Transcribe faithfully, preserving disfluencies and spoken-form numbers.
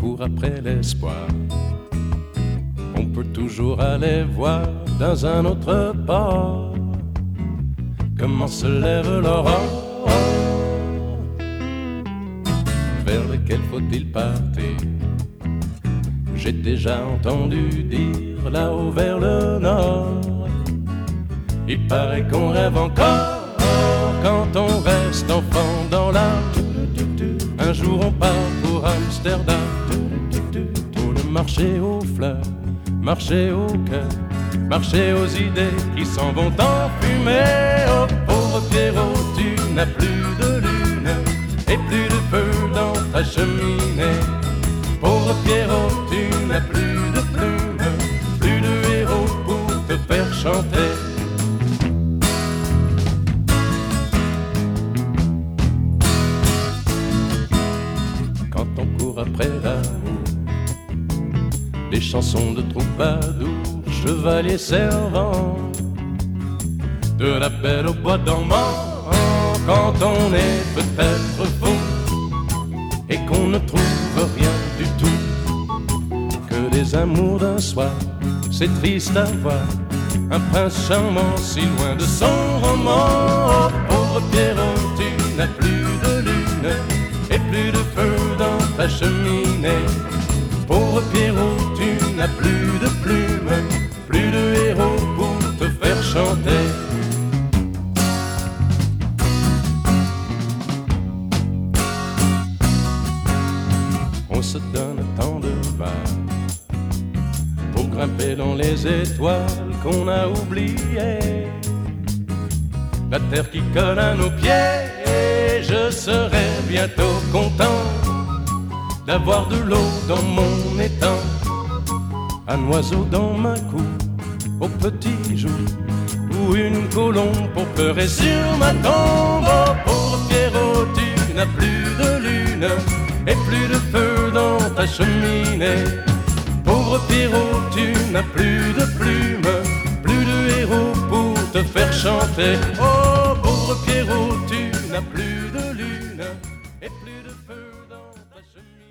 court après l'espoir, on peut toujours aller voir dans un autre port comment se lève l'aurore, vers lequel faut-il partir. J'ai déjà entendu dire là-haut vers le nord, il paraît qu'on rêve encore quand on reste enfant dans l'âme. Un jour on part pour Amsterdam, tourne marcher aux fleurs, marcher au cœur, marcher aux idées qui s'en vont en fumée. Oh pauvre Pierrot, tu n'as plus de lune et plus de feu dans ta cheminée. Pauvre Pierrot, tu n'as plus de plumes, plus de héros pour te faire chanter. Quand on court après l'amour, des chansons de troubadours, chevaliers servants, de la Belle au bois dormant, quand on est peut-être fou et qu'on ne trouve rien du tout que des amours d'un soir. C'est triste à voir un prince charmant si loin de son roman. Oh, pauvre Pierrot, tu n'as plus de lune et plus de feu dans ta cheminée. Pauvre Pierrot, tu n'as plus de plumes, plus de héros pour te faire chanter. On se donne tant de mal pour grimper dans les étoiles qu'on a oubliées. La terre qui colle à nos pieds, je serai bientôt content d'avoir de l'eau dans mon étang, un oiseau dans ma cour au petit jour, ou une colombe pour pleurer sur ma tombe. Oh pauvre Pierrot, tu n'as plus de lune et plus de feu dans ta cheminée. Pauvre Pierrot, tu n'as plus de plumes, plus de héros pour te faire chanter. Oh pauvre Pierrot, tu n'as plus de lune et plus de feu dans ta cheminée.